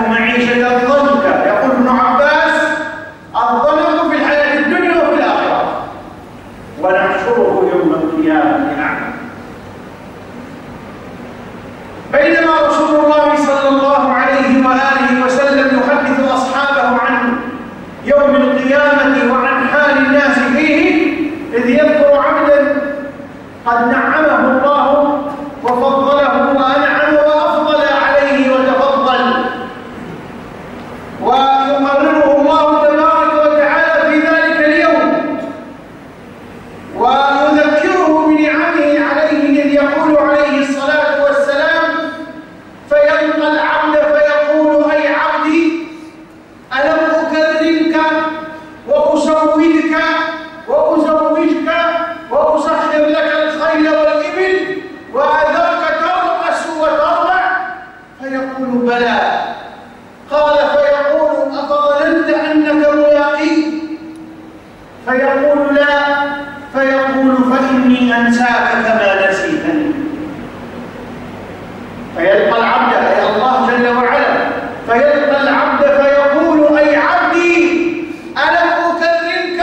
معيشة ضنكا. يقول ابن عباس: الضنك في الحياة الدنيا وفي الآخرة، ونحشره يوم القيامة أعمى. بينما رسول الله صلى الله عليه وآله وسلم يحدث أصحابه عن يوم القيامة وعن حال الناس فيه، إذ يذكر عبدا قد نعمه الله وفضله وأنعم وأفضل عليه وتفضل، ويقرره الله تبارك وتعالى في ذلك اليوم ويذكره بنعمه عليه، إذ يقول عليه الصلاة والسلام: فيلقى العبد فيقول: أي عبدي، ألم أكرمك وأسودك وأزوجك وأسخر لك الخيل والإبل وأذرك ترأس وتربع؟ فيقول: بلى. قال: فيقول: أفظننت أنك ملاقي؟ فيقول: لا. فيقول: فإني أنساك كما نسيتني. فيلقى العبد، أي الله جل وعلا، فيلقى العبد فيقول: أي عبدي، ألم أكرمك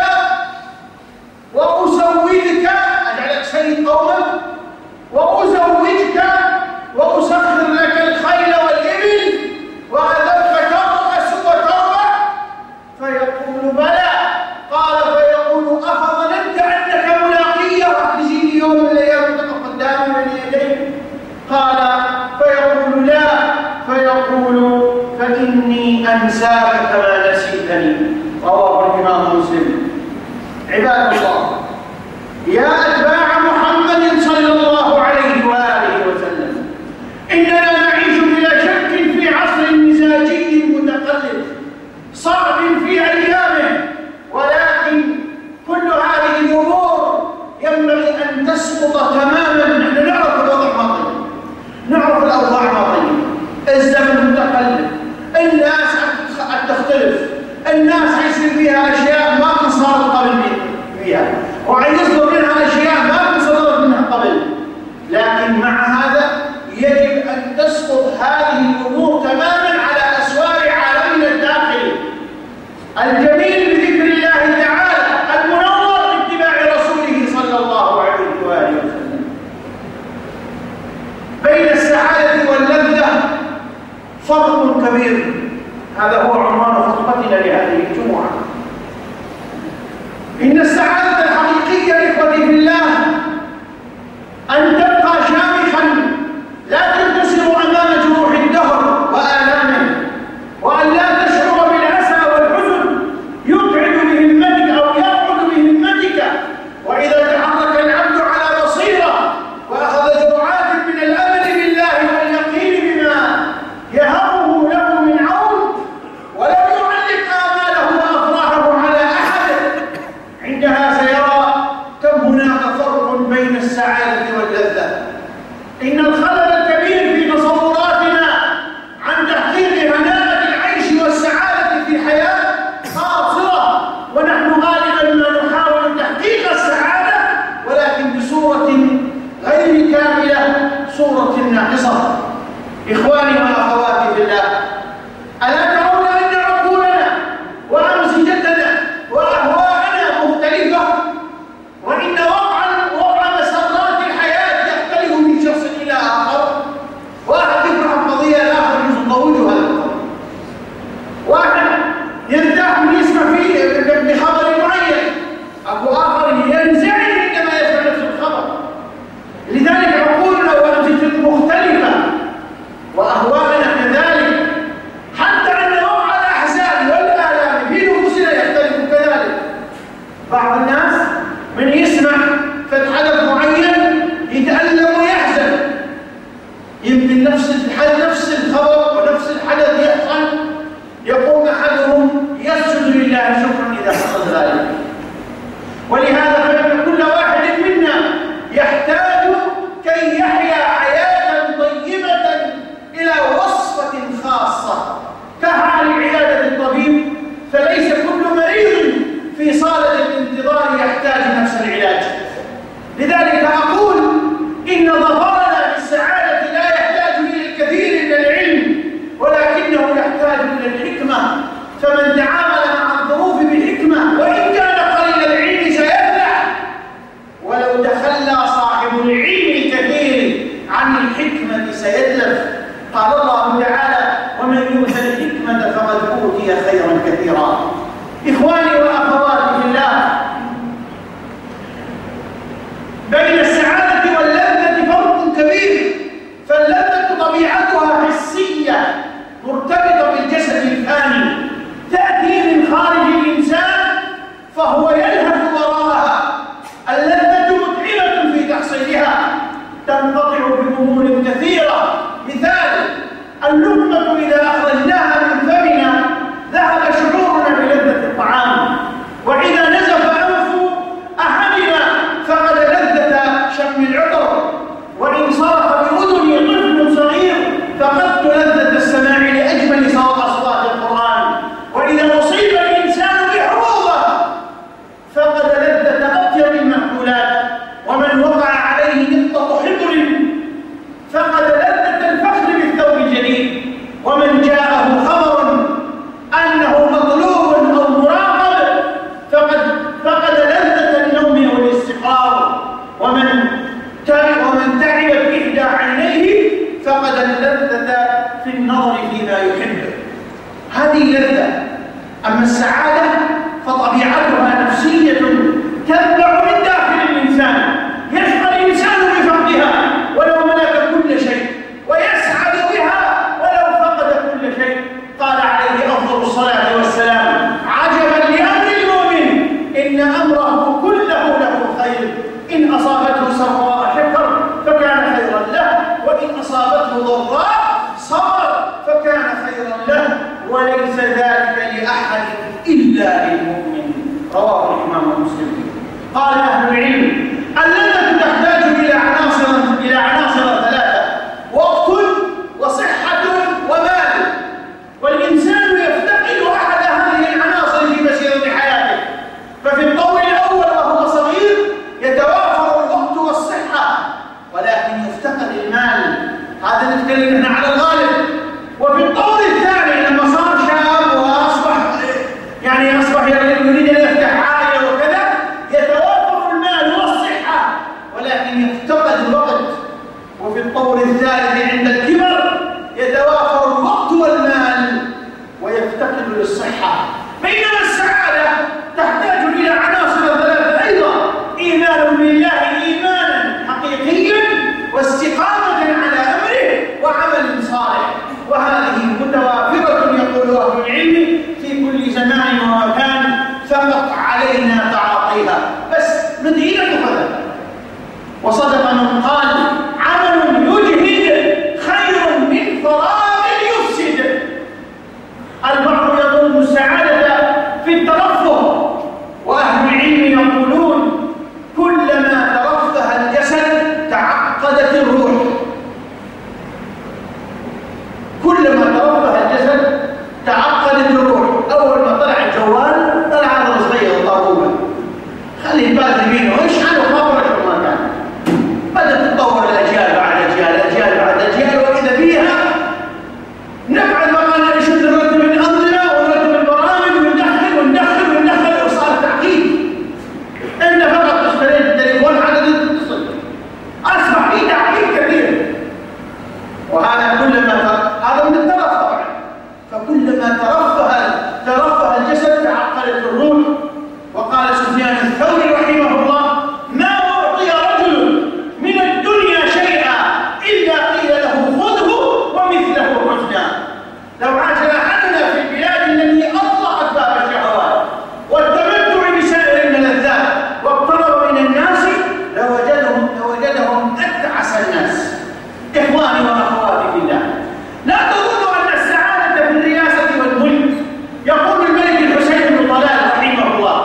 وأسودك، أجعلك سيد قومك، وأزوجك وأسخر لك الخيل والإبل وأذرك ترأس وتربع؟ فيقول: بلى. قال: فيقول: أفظننت أنك ملاقي؟ راح تجيني يوم من الأيام تتقدم من يديك؟ قال: فيقول: لا. فيقول: فإني أنساك كما نسيتني. رواه الإمام مسلم. عباد الله، يا أتباع محمد صلى الله عليه وآله وسلم، إننا نعيش بلا شك في عصر مزاجي متقلب صعب في أيامه، ولكن كل هذه الأمور ينبغي أن تسقط تماما. نحن نعرف الوضع ما طيب، نعرف الأوضاع ما طيب، الزمن متقلب، الناس تختلف، الناس حيصير فيها أشياء ما كان صارت قبل فيها، وحيصدر منها أشياء ما كان صدرت منها قبل. لكن مع هذا يجب أن تسقط هذه الأمور تماما على أسوار عالمنا الداخلي الجميل بذكر الله تعالى، المنور باتباع رسوله صلى الله عليه وآله وسلم. بين السعادة واللذة فرق كبير، هذا هو عنوان خطبتنا لهذه الجمعة. إن السعادة الحقيقية إخوتي في الله أن تبقى شامخا لا تنكسر أمام جروح الدهر وآلامه، وأن لا تشعر بالأسى والحزن يبعد بهمتك أو يبعد بهمتك. وإذا تحرك العبد على بصيرة وأخذ جرعات من الأمل بالله واليقين بما يهبه له من عون، ولم يعلق آماله وأفراحه على أحد، عندها سيرى كم هناك فرق بين السعادة واللذة. إن الخلل الكبير في تصوراتنا عن تحقيق هناءة العيش والسعادة في الحياة قاصرة، ونحن غالبا ما نحاول تحقيق السعادة ولكن بصورة غير كاملة، صورة ناقصة. إخواني وأخواتي في الله، ألا ترون أن عقولنا وأمزجتنا وأهواءنا مختلفة، وإن وضع مسارات الحياة يختلف من شخص إلى آخر؟ واحد يفرح بقضية، الآخر يزوجها الأمر، واحد يرتاح من يسمع فيه بخبر معين، أبو آخر ينزعج عندما يسمع نفس الخبر. لذلك عقولنا وأمزجتنا مختلفة وأهواءنا كذلك، حتى أن وضع الأحزان والآلام في نفوسنا يختلف كذلك. بعض الناس من يسمع حدث معين يتألم ويحزن، يمكن نفس الخبر ونفس الحدث يحصل، يقوم أحدهم يسجد لله شكرا إذا حصل ذلك، ومن يؤت الحكمة فقد أوتي خيرا كثيرا. إخواني وأخواتي في الله، بين السعادة واللذة فرق كبير. فاللذة طبيعتها حسية مرتبطة بالجسد الفاني، تأتي من خارج الإنسان فهو يلهث وراءها. اللذة متعبة في تحصيلها، تنقطع بأمور كثيرة. مثال: اللقمة إذا أخرجناها من فمنا ذهب شعورنا بلذة الطعام، وإذا نزف أنف أحدنا فقد لذة شم العطر، وإن صرخ بأذني طفل صغير فقدت لذة السماع لأجمل أصوات القرآن، وإذا أصيب الإنسان بحموضة فقد لذة أطيب المأكولات، ومن وقع عليه نقطة حبر فقد لذة الفخر بالثوب الجديد، ومن جاءه خبر أنه مطلوب أو مراقب فقد لذة النوم والاستقرار، ومن تعبت إحدى عينيه فقد اللذة في النظر فيما يحب. هذه لذة. أما السعادة فطبيعتها نفسية تنبع من داخل الإنسان، يشقى الإنسان بفقدها ولو ملك كل شيء، ويسعد بها ولو فقد كل شيء. قال عليه أفضل الصلاة والسلام: عجبا لأمر المؤمن إن أمره كله له خير، إن أصابته سراء شكر فكان خيرا له، وإن أصابته ضراء صبر فكان خيرا له، وليس ذلك لأحد إلا للمؤمن. رواه الإمام مسلم. قال أهل العلم: اللذة تحتاج إلى عناصر ثلاثة: وقت وصحة ومال. والإنسان يفتقد أحد هذه العناصر في مسيرة حياته. ففي الطور الأول وهو صغير يتوافر الوقت والصحة، ولكن يفتقد المال. هذا نتكلم هنا على الغالب. وفي الطور الثاني لما صار شاب وأصبح يريد أن يفتح عائلة وكذا، يتوافر المال والصحة ولكن يفتقد الوقت. وفي الطور الثالث عند الكبر يتوافر الوقت والمال ويفتقد للصحة. بينما السعادة تحتاج إلى عناصر ثلاثة أيضا: إيمان بالله إيمانا حقيقيا، واستقامة على أمره، وعمل صالح. وهذه متوافرة يقول أهل العلم في كل زمان ومكان، فقط علينا تعاطيها. بس ندعي لك هذا. وصدق من قال: عمل يجهد خير من فراغ يفسد. البعض يظن السعادة في الترفه، وأهل العلم يقولون: كلما ترفه الجسد تعقدت الروح. كلما ترفه الجسد تعقدت الروح. أول ما طلع الجوال طلع هذا صغير طاروبة، خلي البال يمينه ويشحن وخبرك ما كان. بدأت تتطور الأجيال بعد أجيال، أجيال بعد أجيال، وإذا فيها نفعل ما نشد نرتب الأنظمة ونرتب البرامج وندخل وصار تعقيد. أنت فقط اشتريت التليفون عدد تتصل، أصبح فيه تعقيد كبير. وهذا هذا من الترف طبعا. فكلما ترفه الجسد تعقدت الروح. وقال سفيان الثوري رحمه الله: ما أعطي رجل من الدنيا شيئا إلا قيل له خذه ومثله حسنا. لو عاش أحدنا في البلاد التي أطلقت باب الشهوات والتمتع بسائر الملذات واقترب من الناس لوجدهم أتعس الناس. إخواني وأخواتي في الله، لا تظنوا أن السعادة في الرياسة والملك. يقول الملك الحسين بن طلال رحمه الله: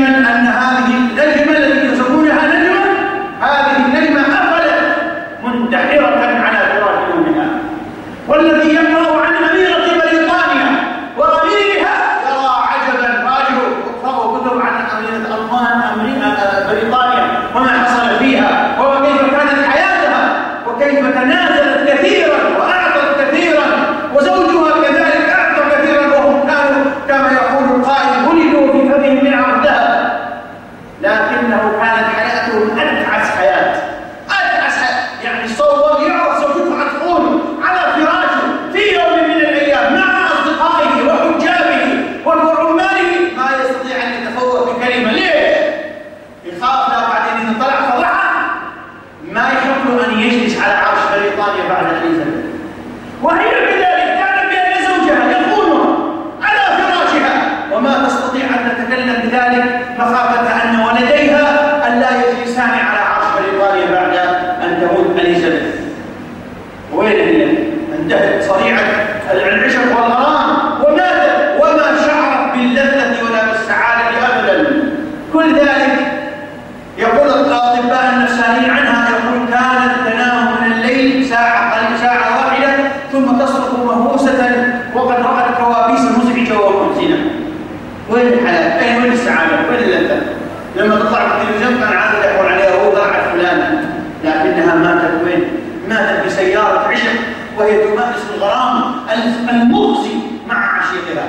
أن هذه النجمة التي يسمونها نجمة، هذه النجمة أفلت منتحرة على فراش نومها. والذي يقرأ عن أميرة بريطانيا وأميرها يرى عجبا. راجعوا اقرأوا كتب عن أميرة بريطانيا وما حصل فيها وكيف كانت حياتها وكيف تنازلت كثيرا وأعطت كثيرا، وزوجها كذلك أعطى كثيرا، وهم كانوا كما يقول القائل ولدوا في فمهم من عرضها، لكنه كانت حياتهم أتعس حياة. يعني صور يعرف زوجته تكون على فراشه في يوم من الأيام مع أصدقائه وحجابه وعماله، ما يستطيع أن يتفوق بكلمة. ليش؟ يخاف لا بعدين إذا طلع فضحها ما يحب أن يجلس على عرش بريطانيا بعد الإليزابيث. وهي كذلك تعلم بأن زوجها يخونها على فراشها وما تستطيع أن تتكلم بذلك مخافة أن ولديها أن لا يجلسان على عرش بريطانيا بعد أن تموت إليزابيث. وين هي؟ انتهت صريعة العشق والغرام وماتت وما شعرت باللذة ولا بالسعادة أبدا. كل ذلك يقول الأطباء النفسانيين عنها، يقول كانت تنام من الليل ساعة واحدة ثم تصرخ مهووسة وقد رأت كوابيس مزعجة ومحزنة. وين الحياة؟ وين السعادة؟ وين اللذة؟ لما تطلع في التلفزيون كان عادل يقول عليها هو ضاعت فلانة، لكنها ماتت وين؟ ماتت بسيارة عشق وهي تمارس الغرام المغزي مع عشيقها.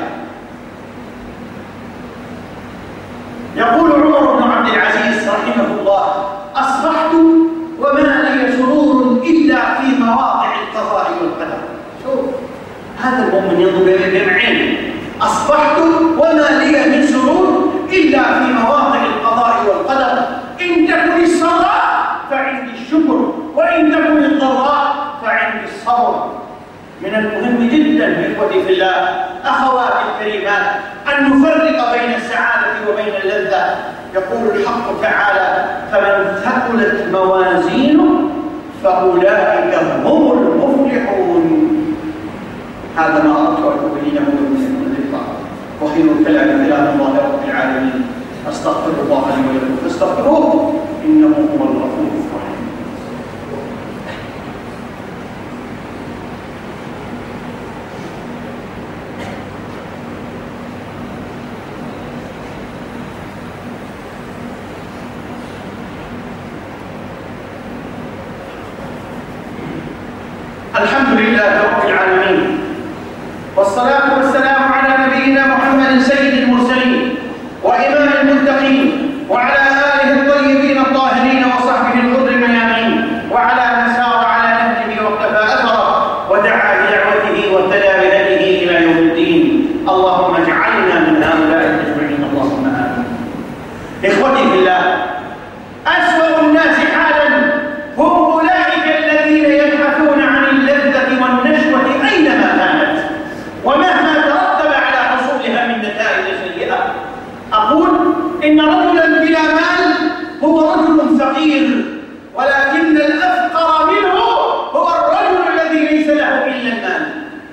يقول عمر بن عبد العزيز رحمه الله: أصبحت وما لي سرور إلا في مواضع القضاء والقدر. شوف هذا المؤمن ينظر بجمعين: أصبحت وما لي من سرور إلا في مواضع القضاء والقدر، إن تكن السراء فعندي الشكر وإن تكن الضراء فعندي الصبر. من المهم جدا إخوتي في الله أخواتي الكريمات أن نفرق بين السعادة وبين اللذة. يقول الحق تعالى: فمن ثقلت موازينه فأولئك هم المفلحون. هذا ما أردت أن أبينه من الإطلاق. وخير الكلام كلام الله رب العالمين. أستغفر الله لي ولكم فاستغفروه إنه هو الغفور الرحيم. الحمد لله رب العالمين، والصلاة والسلام على نبينا محمد سيد المرسلين وإمام المتقين، وعلى آله الطيبين الطاهرين وصحبه الغر الميامين، وعلى من سار على نهجه واقتفى أثره ودعا بدعوته واهتدى بهديه إلى يوم الدين. اللهم اجعلنا من هؤلاء المجمعين، اللهم آمين. إخوتي في الله، أسوأ الناس حالا هم أولئك الذين يبحثون عن اللذة والنشوة أينما كانت ومهما ترتب على حصولها من نتائج سيئة. أقول إن رجلا بلا مال هو رجل فقير، ولكن الأفقر منه هو الرجل الذي ليس له إلا المال.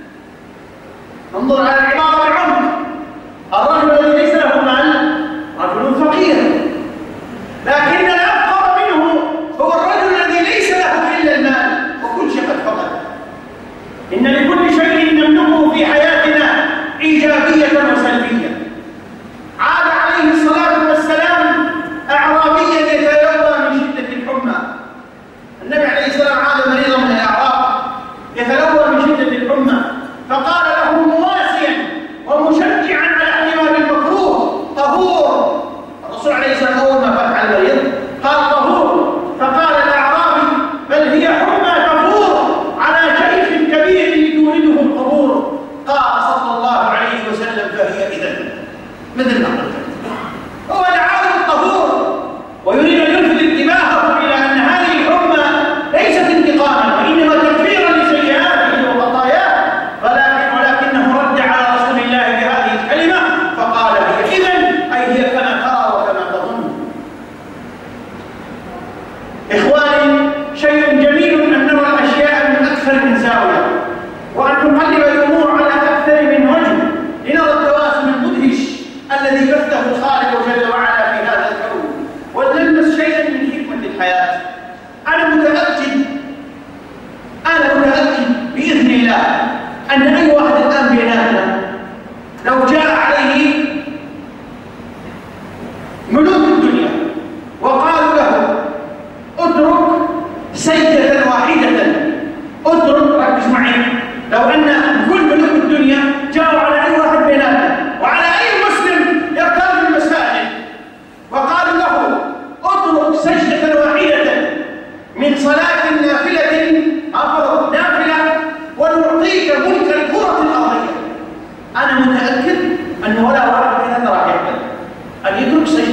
انظر على العبارة بعمق: الرجل الذي ليس له مال رجل فقير، لكن الأفقر منه هو الرجل الذي ليس له إلا المال وكل شيء قد فقد. إن لكل شيء نملكه في حياتنا إيجابية وسلبية. عاد عليه الصلاة والسلام أعرابيا يتلوى من شدة الحمى. النبي عليه السلام عاد مريضا من الأعراب يتلوى من شدة الحمى، فقال له مواسيا ومشجعا على احتمال المكروه: طهور. الرسول عليه السلام أول ما فتح المريض قال طهور، فقال الأعرابي: بل هي حمى تفور على شيخ كبير تورده القبور. قال صلى الله عليه وسلم: فهي إذن مثل ما قلت. هو دعاه الطهور ويريد أن يلفت انتباهه إلى أن هذه الحمى ليست انتقاما وإنما تكفيرا لسيئاته وخطاياه، ولكنه رد على رسول الله بهذه الكلمة فقال: هي إذن، أي هي كما ترى وكما تظن.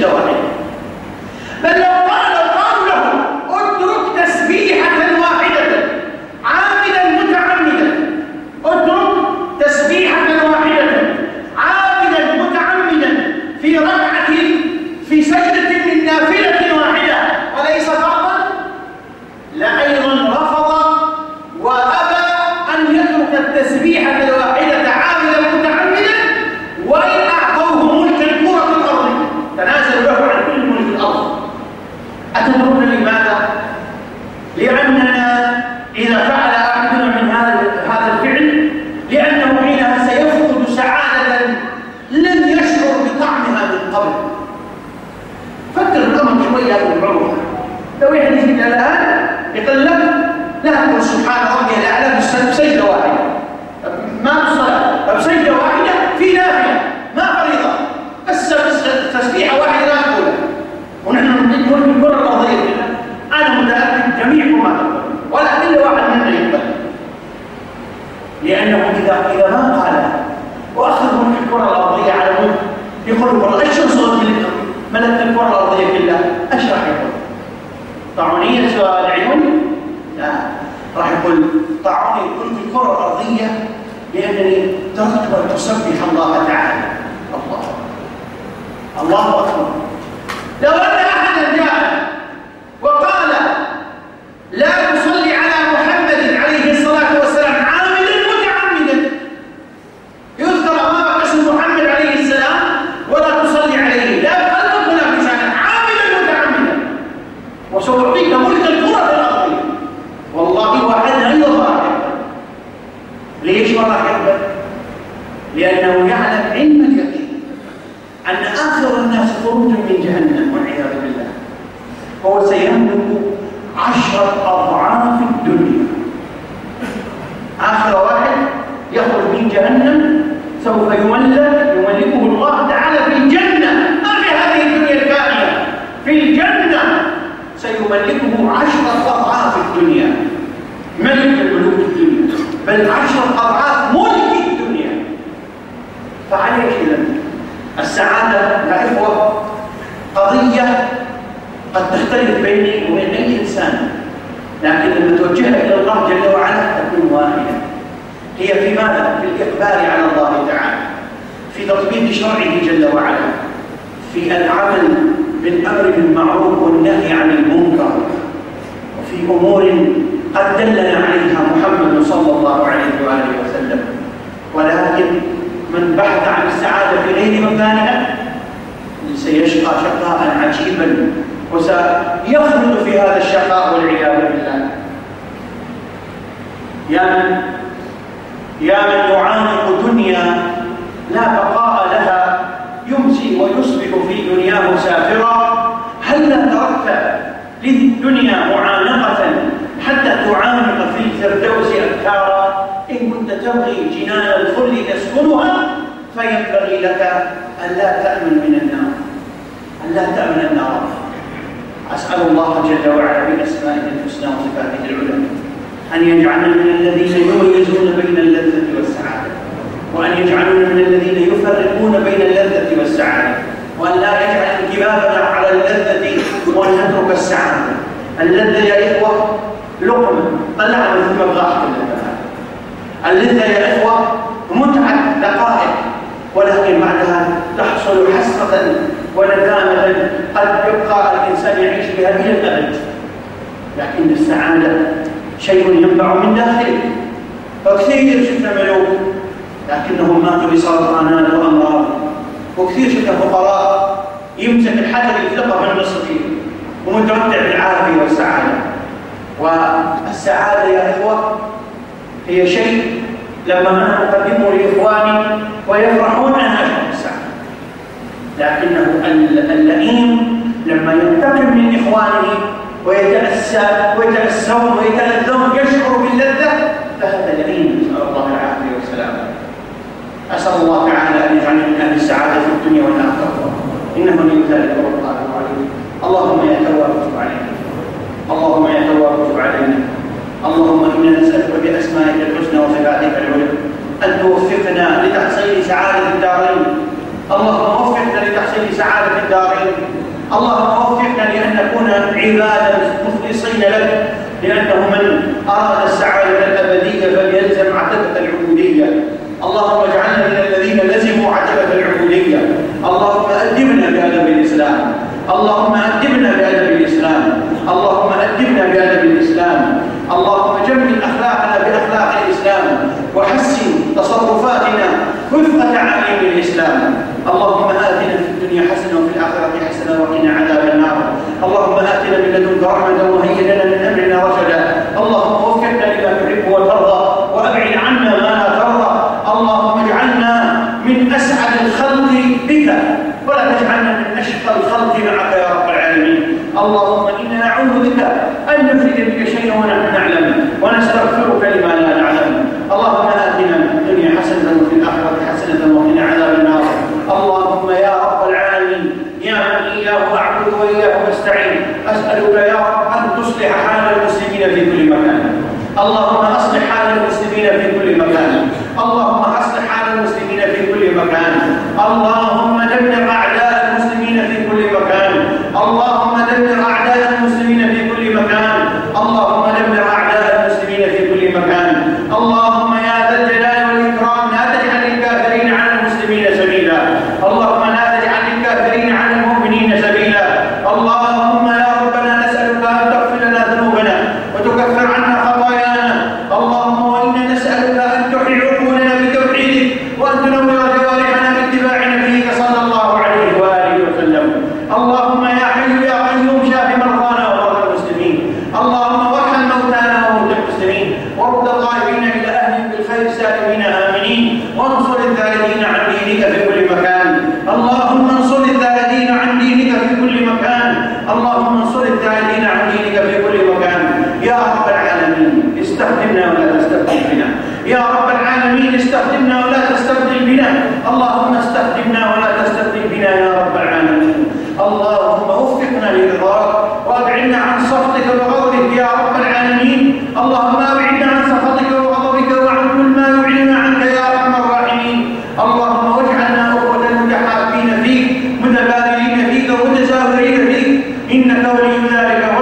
سجدة واحدة. بل لو قالوا له اترك تسبيحة واحدة عاملا متعمدا، اترك تسبيحة واحدة عاملا متعمدا في ركعة في سجدة من نافلة واحدة وليس فرضا، لأيضا رفض وأبى أن يترك التسبيحة الواحدة عاملا متعمدا وإن أعطوه ملك الكرة الأرضية، تنازلوا له عن كل ملك الأرض. أتدرون لماذا؟ لأننا إذا فعل أحدنا من هذا الفعل لأنه حينها سيفقد سعادة لن يشعر بطعمها من قبل. فكر الأمر شوية يا ابن عمر، لو يحدث إلى الآن يقول لك لا تقول سبحان ربي الأعلى بسجدة واحدة، ما بالصلاة بسجدة واحدة في نافلة ما فريضة، بس تسبيحة واحدة لا تقولها، ونحن نقول في الكرة الأرضية كلها. أنا متأكد جميعكم ما تقول ولا كل واحد منا يقبل، لأنه إذا ما قالها وأخذ ملك الكرة الأرضية على ملك يقول والله إيش وصلت ملك الكرة الأرضية كلها؟ إيش راح يقول؟ طاعونية سؤال العيون؟ لا، راح يقول طاعوني ملك الكرة الأرضية لأنني تركت أن تسبح الله تعالى. الله أكبر. لو أن أحدا جاء وقال لا تصلي على محمد عليه الصلاة والسلام عاملا متعمدا، يذكر أمامك اسم محمد عليه السلام ولا تصلي عليه لا بقلبك ولا بلسانك عاملا متعمدا، وسأعطيك ملك الكرة الأرضية، والله وحدنا أيضا ما راح يقبل. ليش ما راح يقبل؟ لأنه يعلم علم اليقين أن آخر الناس خروجا من جهنم والعياذ بالله هو سيملك 10 أضعاف الدنيا. آخر واحد يخرج من جهنم سوف يملكه الله تعالى في الجنة، ما في هذه الدنيا الفانية، في الجنة سيملكه 10 أضعاف الدنيا، ملك ملوك الدنيا، بل 10 أضعاف ملك الدنيا. فعليك إذا السعادة يا إخوة قضية قد تختلف بيني وبين أي إنسان، لكن لما توجهها إلى الله جل وعلا تكون واحدة. هي في ماذا؟ في الإقبال على الله تعالى، في تطبيق شرعه جل وعلا، في العمل بالأمر بالمعروف والنهي عن المنكر، وفي أمور قد دلنا عليها محمد صلى الله عليه وآله وسلم. ولكن من بحث عن السعادة في غير مكانها سيشقى شقاء عجيبا وسيخلد في هذا الشقاء والعياذ بالله. يا من يعانق دنيا لا بقاء لها، يمسي ويصبح في دنياه سافرا، هل تركت للدنيا معانقة حتى تعانق في الفردوس أبكارا؟ إن كنت تبغي جنان الخلد تسكنها فينبغي لك أن لا تأمن من النار، أن لا تأمن النار. أسأل الله جل وعلا بأسمائه الحسنى وصفاته العلى أن يجعلنا من الذين يميزون بين اللذة والسعادة، وأن يجعلنا من الذين يفرقون بين اللذة والسعادة، وأن لا يجعل انكبابنا على اللذة وأن نترك السعادة. اللذة يا إخوة لقمة طلعنا ثم بغاحة اللذة يا إخوة متعة دقائق، ولكن بعدها تحصل حسرة وندامة قد يبقى الإنسان يعيش بها إلى الأبد. لكن السعادة شيء ينبع من داخله، فكثير شفنا ملوك لكنهم ماتوا بسرطانات وأمراض، وكثير شفنا فقراء يمسك الحجر يفلقه من نصف فيه ومتمتع بالعافية والسعادة. والسعادة يا إخوة هي شيء لما أنا أقدمه لإخواني ويفرحون أنا أشعر بالسعادة، لكنه اللئيم لما ينتقم من إخوانه ويتأسون ويتأذون يشعر باللذة، فهذا لئيم، نسأل الله العافية والسلامة. أسأل الله تعالى أن يجعلنا من أهل السعادة في الدنيا والآخرة، إنه ولي ذلك والقادر عليه. اللهم يا تواب تب علينا، اللهم يا تواب تب علينا، اللهم إنا نسألك بأسمائك الحسنى وصفاتك العلى أن توفقنا لتحصيل سعادة الدارين. اللهم وفقنا لتحصيل سعادة الدارين اللهم وفقنا لأن نكون عبادا مخلصين لك، لأنه من أراد السعادة الأبدية فليلزم عتبة العبودية. اللهم اجعلنا من الذين لزموا عتبة العبودية. اللهم أدبنا بأدب الإسلام، اللهم أدبنا بأدب الإسلام، اللهم أدبنا بأدب الإسلام. اللهم جمل أخلاقنا بأخلاق الإسلام، وحسن تصرفاتنا وفق تعاليم الإسلام. اللهم آتنا في الدنيا حسنة وفي الآخرة حسنة وقنا عذاب النار. اللهم آتنا من لدنك رحمة وهيئ لنا من أمرنا رشدا. اللهم وفقنا لما تحب وترضى، وأبعد عنا ما لا ترضى. اللهم اجعلنا من أسعد الخلق بك، ولا تجعلنا من أشقى الخلق معك يا رب العالمين. اللهم إنا نعوذ بك أن نشرك بك شيئا ونحن نعلم، ونستغفرك لما لا نعلم. اللهم آتنا في الدنيا حسنة وفي الآخرة حسنة وقنا عذاب النار. اللهم يا رب العالمين، يا من إياه أعبد وإياه أستعين، أسألك يا رب أن تصلح حال المسلمين في كل مكان. اللهم أصلح حال المسلمين في كل مكان. اللهم أصلح حال المسلمين في كل مكان. اللهم دمر أعداء المسلمين في كل مكان. اللهم دمر أعداء المسلمين في كل مكان. اللهم دمر أعداء المسلمين في كل مكان. اللهم يا ذا الجلال والإكرام لا تجعل الكافرين على المسلمين سبيلا. اللهم لا تجعل الكافرين على المؤمنين سبيلا. اللهم يا ربنا نسألك أن تغفر لنا ذنوبنا وتكفر عنا خطايانا. اللهم وإنا نسألك أن تحيي عقولنا بتوحيدك، وأن تنور جوارحنا باتباع نبيك صلى الله عليه وآله وسلم. اللهم يا حي يا قيوم شاف مرضانا ومرضى المسلمين. اللهم وارحم موتانا وموتى المسلمين، ورد الغائبين إلى أهلهم بالخير سالمين آمنين، وانصر الذاهبين عن دينك في كل مكان. اللهم انصر الذاهبين عن دينك في كل مكان. اللهم انصر الذاهبين عن دينك في كل مكان. يا رب العالمين استخدمنا ولا تستبدل بنا. يا رب العالمين استخدمنا ولا تستبدل بنا. اللهم استخدمنا ولا تستبدل بنا يا رب العالمين. اللهم وفقنا لرضاك، وابعدنا عن سخطك وغضبك يا رب العالمين. اللهم ابعدنا عن سخطك وغضبك وعن كل ما يبعدنا عنك يا ارحم الراحمين. اللهم واجعلنا اخوة متحابين فيك، متبادلين فيك، متزاورين فيك، انك ولي ذلك